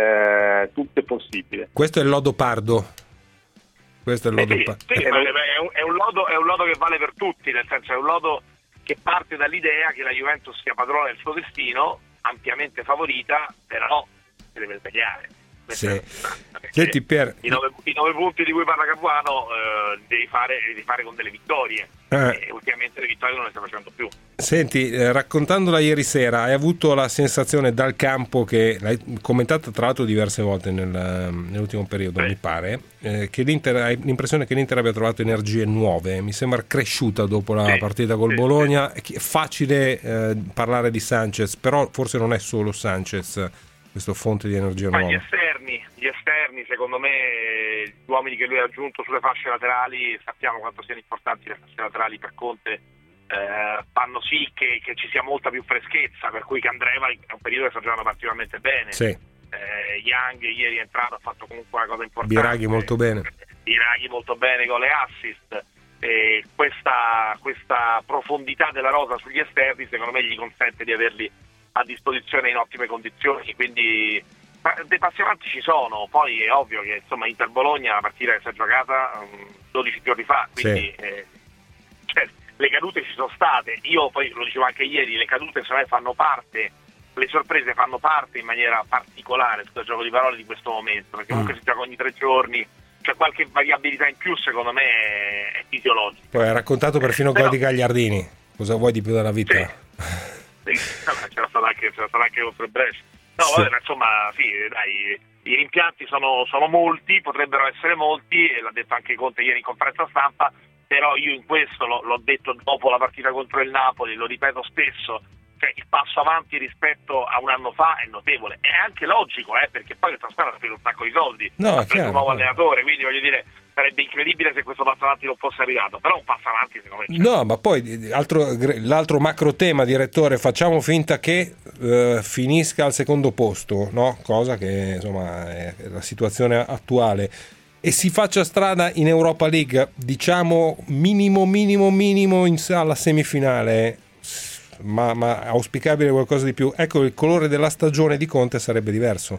eh, tutto è possibile. Questo è il lodo Pardo. Questo è il lodo eh, Pardo. Sì, sì, è, un, è, un lodo, è un lodo che vale per tutti, nel senso è un lodo che parte dall'idea che la Juventus sia padrona del suo destino, ampiamente favorita, però si deve sbagliare. Sì. Senti, Pier, I, nove, i nove punti di cui parla Capuano eh, devi, fare, devi fare con delle vittorie eh. e ultimamente le vittorie non le sta facendo più. Senti, eh, raccontandola ieri sera, hai avuto la sensazione dal campo, che l'hai commentata tra l'altro diverse volte nel, nell'ultimo periodo, sì. mi pare, eh, che l'Inter, hai l'impressione che l'Inter abbia trovato energie nuove, mi sembra cresciuta dopo la sì, partita col sì, Bologna. Sì. È facile eh, parlare di Sanchez, però forse non è solo Sanchez questo fonte di energia Ma nuova. Gli esterni, gli esterni, secondo me, gli uomini che lui ha aggiunto sulle fasce laterali, sappiamo quanto siano importanti le fasce laterali per Conte, eh, fanno sì che, che ci sia molta più freschezza, per cui Candreva è un periodo che sta giocando particolarmente bene. Sì. Eh, Young ieri è entrato, ha fatto comunque una cosa importante. Biraghi molto bene. Biraghi molto bene con le assist. E questa, questa profondità della rosa sugli esterni, secondo me, gli consente di averli a disposizione in ottime condizioni, quindi dei passi avanti ci sono. Poi è ovvio che insomma Inter Bologna, la partita che si è giocata um, dodici giorni fa, quindi sì. eh, cioè, le cadute ci sono state. Io poi lo dicevo anche ieri, le cadute secondo me fanno parte, le sorprese fanno parte in maniera particolare, tutto il gioco di parole di questo momento, perché comunque mm. si gioca ogni tre giorni, cioè qualche variabilità in più secondo me è, è fisiologica. Poi hai raccontato perfino il Però, gol di Gagliardini, cosa vuoi di più dalla vita? Sì, sì, vabbè, c'era stato anche, c'era stato anche contro il Brescia. No, Sì. vabbè, insomma, sì, dai, i rimpianti sono, sono molti, potrebbero essere molti, e l'ha detto anche Conte ieri in conferenza stampa, però io in questo lo, l'ho detto dopo la partita contro il Napoli, lo ripeto spesso, cioè il passo avanti rispetto a un anno fa è notevole, è anche logico, eh, perché poi questa squadra ha speso un sacco di soldi, No, ha preso chiaro, un nuovo chiaro. allenatore, quindi voglio dire, sarebbe incredibile se questo passo avanti non fosse arrivato, però un passo avanti secondo me c'è. No, ma poi altro, l'altro macro tema, direttore, facciamo finta che eh, finisca al secondo posto, no? Cosa che insomma è la situazione attuale, e si faccia strada in Europa League, diciamo minimo minimo minimo in, alla semifinale, ma, ma auspicabile qualcosa di più. Ecco, il colore della stagione di Conte sarebbe diverso.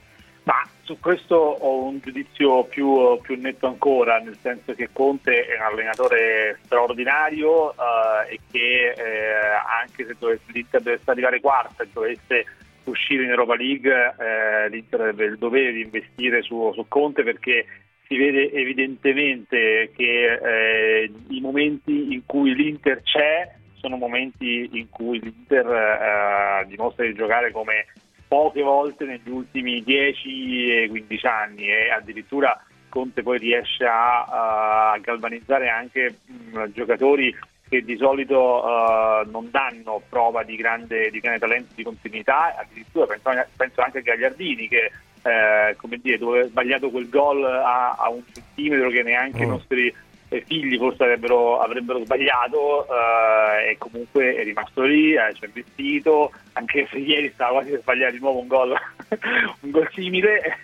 Ma su questo ho un giudizio più, più netto ancora, nel senso che Conte è un allenatore straordinario eh, e che eh, anche se dovesse, l'Inter dovesse arrivare quarta e dovesse uscire in Europa League, eh, l'Inter avrebbe il dovere di investire su, su Conte, perché si vede evidentemente che eh, i momenti in cui l'Inter c'è sono momenti in cui l'Inter eh, dimostra di giocare come poche volte negli ultimi dieci quindici anni, e addirittura Conte poi riesce a, a galvanizzare anche mh, giocatori che di solito uh, non danno prova di grande, di grande talento, di continuità. Addirittura penso, penso anche a Gagliardini, che eh, come dire, dove ha sbagliato quel gol a, a un centimetro che neanche mm. i nostri eh, figli forse avrebbero, avrebbero sbagliato, uh, e comunque è rimasto lì, eh, ci ha investito, anche se ieri stava quasi per sbagliare di nuovo un gol un gol simile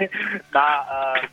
ma, uh,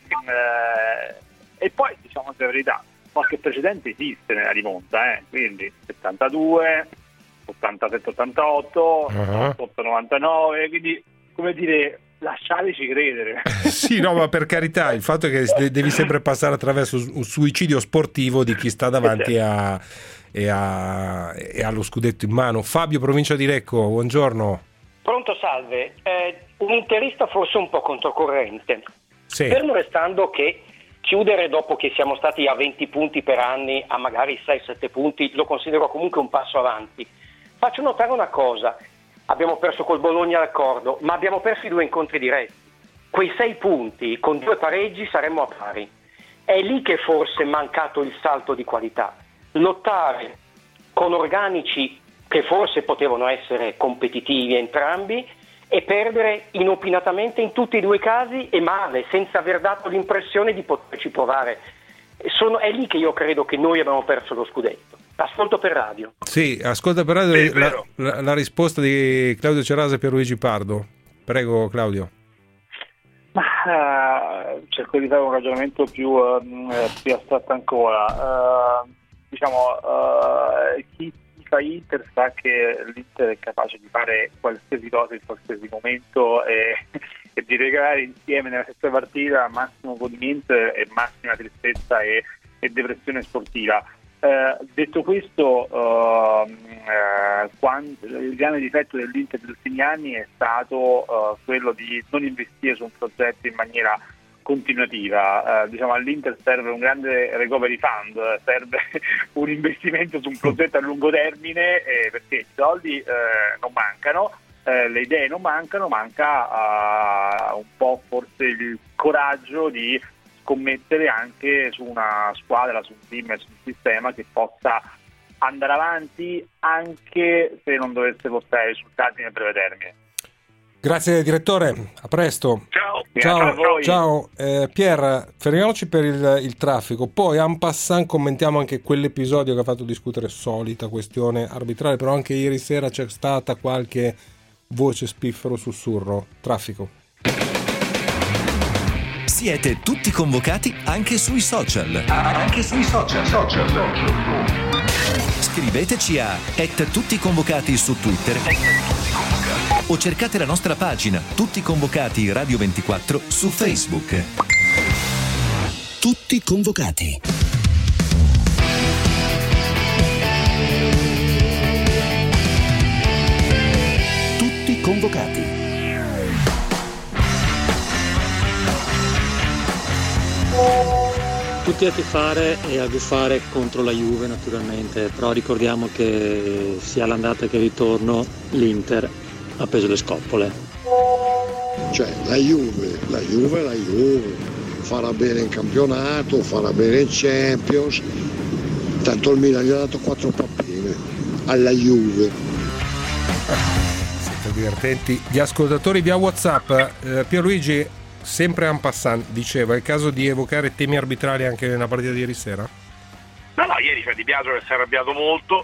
uh, e poi diciamo la verità, qualche precedente esiste nella rimonta, eh? Quindi settantadue, ottantasette ottantotto, Uh-huh. otto novantanove, quindi come dire, lasciateci credere. Sì, no, ma per carità, il fatto è che de- devi sempre passare attraverso un suicidio sportivo di chi sta davanti a, e, a, e allo scudetto in mano. Fabio, provincia di Lecco, buongiorno. Pronto, salve. Eh, un interista forse un po' controcorrente. Sì. Fermo restando che chiudere dopo che siamo stati a venti punti per anni a magari sei sette punti lo considero comunque un passo avanti. Faccio notare una cosa: abbiamo perso col Bologna d'accordo, ma abbiamo perso i due incontri diretti. Quei sei punti con due pareggi saremmo a pari. È lì che forse è mancato il salto di qualità. Lottare con organici che forse potevano essere competitivi entrambi e perdere inopinatamente in tutti e due i casi, e male, senza aver dato l'impressione di poterci provare. Sono, è lì che io credo che noi abbiamo perso lo scudetto. Ascolto per radio. Sì, ascolta per radio Sì, la, vero. la, la risposta di Claudio Cerasa e Pierluigi Pardo. Prego, Claudio. Ma uh, cerco di fare un ragionamento più, uh, più astratto ancora. Uh, diciamo, uh, chi fa Inter sa che l'Inter è capace di fare qualsiasi cosa in qualsiasi momento e, e di regalare insieme nella stessa partita massimo godimento e massima tristezza e, e depressione sportiva. Eh, detto questo, uh, eh, quando, il grande difetto dell'Inter degli ultimi anni è stato uh, quello di non investire su un progetto in maniera continuativa. Uh, diciamo, all'Inter serve un grande recovery fund, serve un investimento su un progetto a lungo termine, eh, perché i soldi eh, non mancano, eh, le idee non mancano, manca uh, un po' forse il coraggio di scommettere anche su una squadra, su un team e su un sistema che possa andare avanti anche se non dovesse portare risultati nel breve termine. Grazie direttore, a presto. Ciao. Ciao, a voi. ciao. Eh, Pier, fermiamoci per il, il traffico, poi en passant commentiamo anche quell'episodio che ha fatto discutere, solita questione arbitrale, però anche ieri sera c'è stata qualche voce spiffero sussurro. Traffico. Siete tutti convocati anche sui social. Anche sui social. social. Scriveteci a et tutti convocati su Twitter o cercate la nostra pagina Tutti Convocati Radio ventiquattro su Facebook. Tutti convocati. Tutti convocati. tutti a tifare e a guffare contro la Juve naturalmente, però ricordiamo che sia all'andata che il ritorno l'Inter ha preso le scoppole. Cioè la Juve, la Juve, la Juve farà bene in campionato, farà bene in Champions, tanto il Milan gli ha dato quattro pappine alla Juve. Siete divertenti. Gli ascoltatori via WhatsApp, eh, Pierluigi, sempre en passant, diceva, è il caso di evocare temi arbitrali anche nella partita di ieri sera? No, no, ieri c'è Di Biagio che si è arrabbiato molto,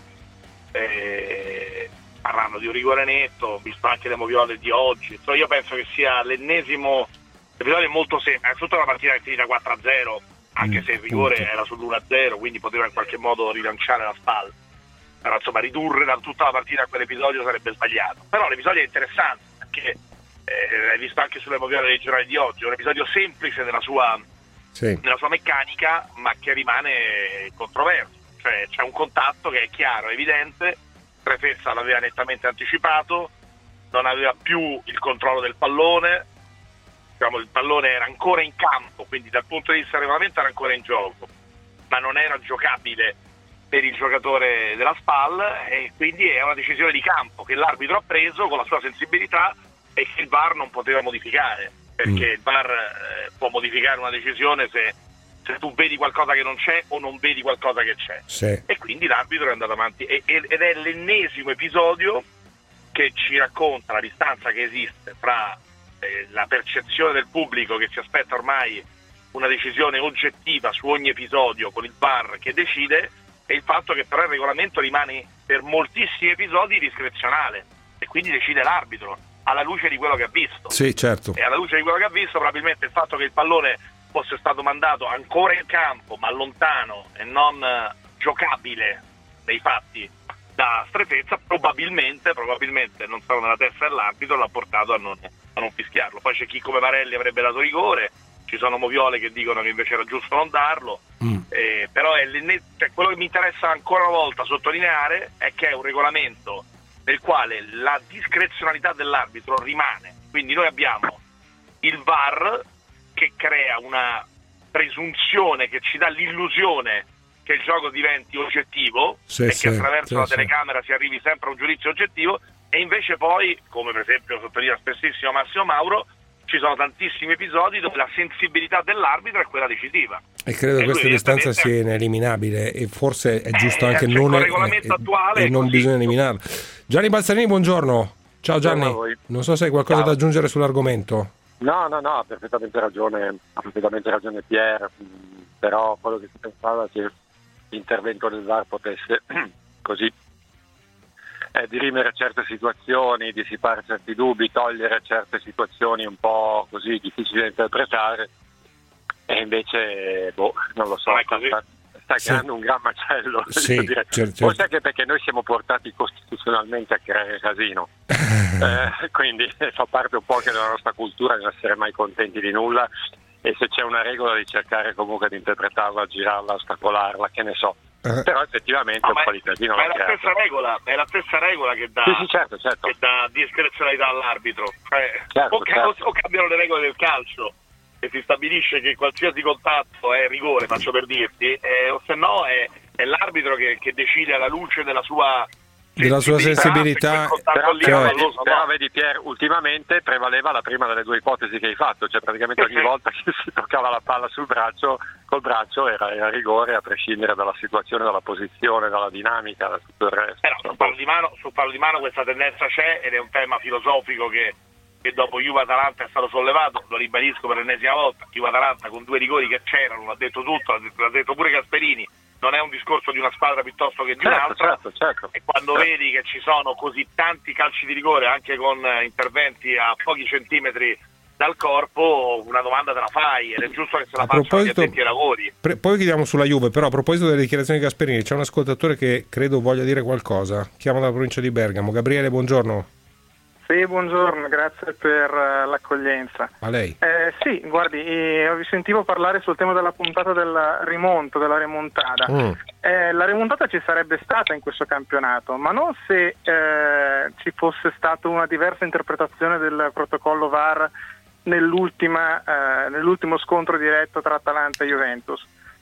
eh, parlando di un rigore netto, visto anche le moviole di oggi. Insomma, io penso che sia l'ennesimo episodio molto semplice, è tutta una partita che è finita quattro a zero, anche mm, se il rigore punto. Era sull'uno a zero, quindi poteva in qualche modo rilanciare la spalla. Però insomma ridurre da tutta la partita a quell'episodio sarebbe sbagliato. Però l'episodio è interessante perché eh, l'hai visto anche sulle moviole dei giornali di oggi, è un episodio semplice nella sua, sì. nella sua meccanica, ma che rimane controverso. Cioè c'è un contatto che è chiaro, evidente, Trefessa l'aveva nettamente anticipato, non aveva più il controllo del pallone, diciamo, il pallone era ancora in campo, quindi dal punto di vista del regolamento era ancora in gioco, ma non era giocabile per il giocatore della Spal, e quindi è una decisione di campo che l'arbitro ha preso con la sua sensibilità e che il V A R non poteva modificare, perché mm. il V A R eh, può modificare una decisione se, se tu vedi qualcosa che non c'è o non vedi qualcosa che c'è, sì. E quindi l'arbitro è andato avanti e, ed è l'ennesimo episodio che ci racconta la distanza che esiste fra eh, la percezione del pubblico che si aspetta ormai una decisione oggettiva su ogni episodio con il V A R che decide, e il fatto che però il regolamento rimane per moltissimi episodi discrezionale e quindi decide l'arbitro alla luce di quello che ha visto. Sì, certo. E alla luce di quello che ha visto probabilmente il fatto che il pallone fosse stato mandato ancora in campo ma lontano e non uh, giocabile nei fatti da Strefezza probabilmente, probabilmente non stava nella testa dell'arbitro, l'ha portato a non, a non fischiarlo. Poi c'è chi come Marelli avrebbe dato rigore, ci sono moviole che dicono che invece era giusto non darlo, mm. eh, però è cioè, quello che mi interessa ancora una volta sottolineare è che è un regolamento nel quale la discrezionalità dell'arbitro rimane, quindi noi abbiamo il V A R che crea una presunzione che ci dà l'illusione che il gioco diventi oggettivo, sì, e sì, che attraverso sì, la telecamera sì. si arrivi sempre a un giudizio oggettivo, e invece poi, come per esempio sottolinea spessissimo Massimo Mauro, ci sono tantissimi episodi dove la sensibilità dell'arbitro è quella decisiva. E credo che questa distanza sia ineliminabile e forse è giusto eh, anche cioè, non, il regolamento eh, attuale e non così. bisogna eliminarlo. Gianni Balzarini, buongiorno. Ciao Gianni, non so se hai qualcosa Ciao. da aggiungere sull'argomento. No, no, no, ha perfettamente ragione, ha perfettamente ragione Pier, però quello che si pensava che l'intervento del V A R potesse così eh, dirimere certe situazioni, dissipare certi dubbi, togliere certe situazioni un po' così difficili da interpretare, e invece, boh, non lo so, sta, sta, sta sì. creando un gran macello, sì, dire. Certo, Forse certo. anche perché noi siamo portati costituzionalmente a creare casino, eh, quindi fa parte un po' anche della nostra cultura di non essere mai contenti di nulla, e se c'è una regola di cercare comunque di interpretarla, girarla, ostacolarla, che ne so. Uh-huh. Però effettivamente no, un po' di casino ma è la stessa regola, è la stessa regola che dà, sì, sì, certo, certo. che dà discrezionalità all'arbitro, cioè, certo, o, certo. o cambiano le regole del calcio e si stabilisce che qualsiasi contatto è rigore, faccio per dirti, eh, o se no è, è l'arbitro che, che decide alla luce della sua della sua sensibilità. Però, lì, però, vedi, so, però no. vedi Pier, ultimamente prevaleva la prima delle due ipotesi che hai fatto, cioè praticamente ogni volta che si toccava la palla sul braccio, col braccio era, era rigore, a prescindere dalla situazione, dalla posizione, dalla dinamica, da tutto il resto. Eh no, sul palo di mano, sul palo di mano questa tendenza c'è, ed è un tema filosofico che, che dopo Juve-Atalanta è stato sollevato, lo ribadisco per l'ennesima volta. Juve-Atalanta con due rigori che c'erano, l'ha detto tutto, l'ha detto pure Gasperini, non è un discorso di una squadra piuttosto che di certo, un'altra, certo, certo. E quando certo. vedi che ci sono così tanti calci di rigore anche con interventi a pochi centimetri dal corpo, una domanda te la fai, ed è giusto che se la facciano gli addetti ai lavori. Pre- poi chiediamo sulla Juve, però a proposito delle dichiarazioni di Gasperini c'è un ascoltatore che credo voglia dire qualcosa, chiama dalla provincia di Bergamo. Gabriele, buongiorno. Sì, buongiorno, grazie per uh, l'accoglienza. A lei? Eh, sì, guardi, eh, vi sentivo parlare sul tema della puntata del rimonto, della remontata. Mm. Eh, la remontata ci sarebbe stata in questo campionato, ma non se eh, ci fosse stata una diversa interpretazione del protocollo V A R nell'ultima, eh, nell'ultimo scontro diretto tra Atalanta e Juventus.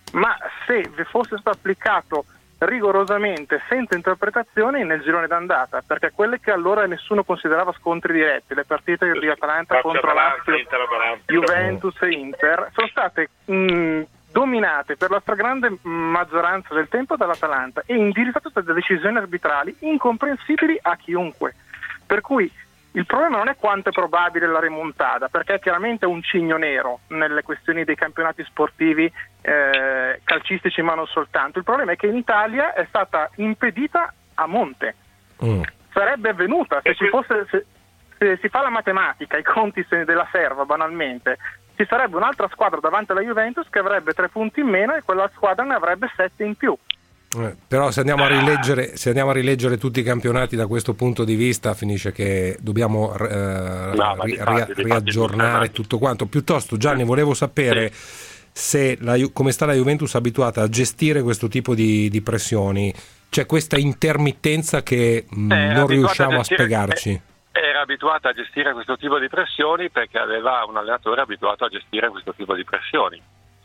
ma se vi fosse stato applicato rigorosamente, senza interpretazioni, nel girone d'andata, perché quelle che allora nessuno considerava scontri diretti, le partite di Atalanta contro Lazio, Juventus e Inter, sono state mh, dominate per la stragrande maggioranza del tempo dall'Atalanta e indirizzate da decisioni arbitrali incomprensibili a chiunque. Per cui il problema non è quanto è probabile la remontata, perché è chiaramente un cigno nero nelle questioni dei campionati sportivi eh, calcistici, ma non soltanto. Il problema è che in Italia è stata impedita a monte. Mm. Sarebbe avvenuta se, ci fosse, se, se si fa la matematica, i conti della serva banalmente, ci sarebbe un'altra squadra davanti alla Juventus che avrebbe tre punti in meno e quella squadra ne avrebbe sette in più. Eh, però se andiamo a rileggere se andiamo a rileggere tutti i campionati da questo punto di vista, finisce che dobbiamo eh, no, ri, ri, riaggiornare tutto quanto. Piuttosto, Gianni, volevo sapere sì. se la, come sta la Juventus abituata a gestire questo tipo di, di pressioni. C'è questa intermittenza che mh, non riusciamo a, gestire, a spiegarci. Era abituata a gestire questo tipo di pressioni perché aveva un allenatore abituato a gestire questo tipo di pressioni.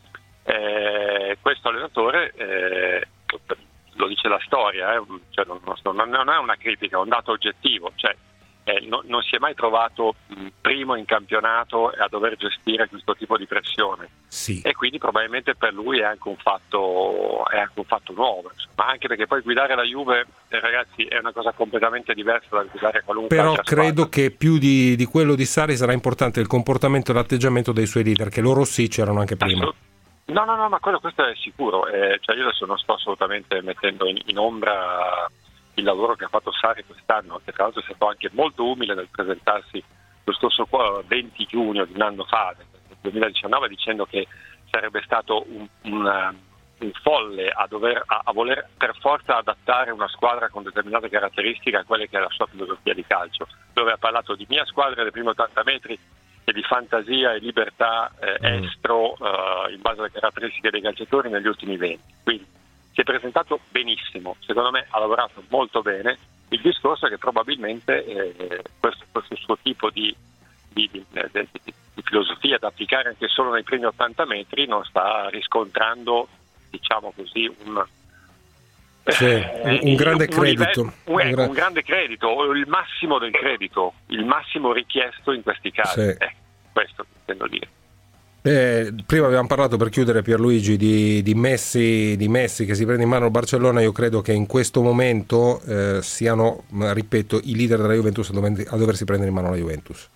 Eh, questo allenatore eh, lo dice la storia, eh? Cioè non, non, non è una critica, è un dato oggettivo, cioè, eh, no, non si è mai trovato mh, primo in campionato a dover gestire questo tipo di pressione, sì. E quindi probabilmente per lui è anche un fatto, è anche un fatto nuovo, ma anche perché poi guidare la Juve, eh, ragazzi, è una cosa completamente diversa dal guidare qualunque però altra credo squadra. Che più di, di quello di Sarri sarà importante il comportamento e l'atteggiamento dei suoi leader, che loro sì c'erano anche prima. Assolut- No, no, no, ma quello questo è sicuro. Eh, cioè io adesso non sto assolutamente mettendo in, in ombra il lavoro che ha fatto Sarri quest'anno, che tra l'altro è stato anche molto umile nel presentarsi lo scorso venti giugno di un anno fa, nel duemiladiciannove, dicendo che sarebbe stato un, un, un folle a, dover, a, a voler per forza adattare una squadra con determinate caratteristiche a quelle che è la sua filosofia di calcio, dove ha parlato di mia squadra dei primi ottanta metri e di fantasia e libertà eh, mm. estro eh, in base alle caratteristiche dei calciatori negli ultimi venti. Quindi si è presentato benissimo, secondo me ha lavorato molto bene. Il discorso è che probabilmente eh, questo, questo suo tipo di, di, di, di, di filosofia da applicare anche solo nei primi ottanta metri non sta riscontrando, diciamo così, un Sì, un, un grande un credito livello, un, un, gra- un grande credito o il massimo del credito, il massimo richiesto in questi casi, sì. eh, questo intendo dire. Eh, prima abbiamo parlato, per chiudere, Pierluigi, di, di Messi di Messi che si prende in mano il Barcellona. Io credo che in questo momento eh, siano, ripeto, i leader della Juventus a, dover, a doversi prendere in mano la Juventus.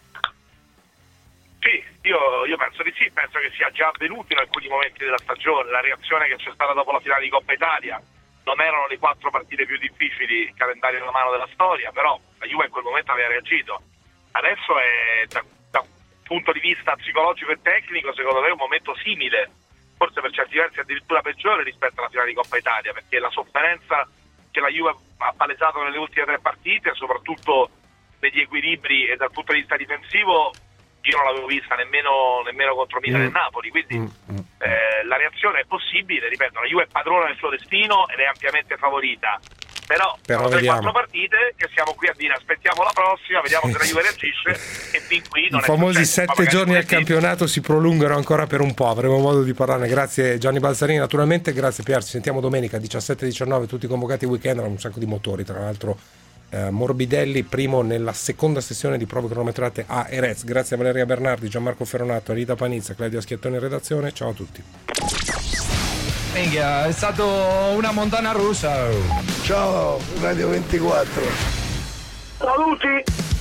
Sì, io, io penso di sì, penso che sia già avvenuto in alcuni momenti della stagione. La reazione che c'è stata dopo la finale di Coppa Italia non erano le quattro partite più difficili, il calendario alla mano della storia, però la Juve in quel momento aveva reagito. Adesso è, da, da un punto di vista psicologico e tecnico, secondo me è un momento simile, forse per certi versi addirittura peggiore rispetto alla finale di Coppa Italia, perché la sofferenza che la Juve ha palesato nelle ultime tre partite, soprattutto negli equilibri e dal punto di vista difensivo, io non l'avevo vista nemmeno, nemmeno contro Milan mm. e Napoli, quindi mm. eh, la reazione è possibile, ripeto, la Juve è padrona del suo destino ed è ampiamente favorita, però, però sono tre quattro partite che siamo qui a dire aspettiamo la prossima, vediamo se la Juve reagisce e fin qui non i è famosi successo, sette giorni al campionato si prolungano ancora per un po', avremo modo di parlarne. Grazie Gianni Balzarini, naturalmente, grazie Pier, ci sentiamo domenica diciassette diciannove, tutti convocati weekend, un sacco di motori, tra l'altro Uh, Morbidelli primo nella seconda sessione di prove cronometrate a Erez. Grazie a Valeria Bernardi, Gianmarco Ferronato, Rita Panizza, Claudio Schiattoni in redazione. Ciao a tutti. Minchia, è stato una montagna russa. Ciao Radio ventiquattro. Saluti.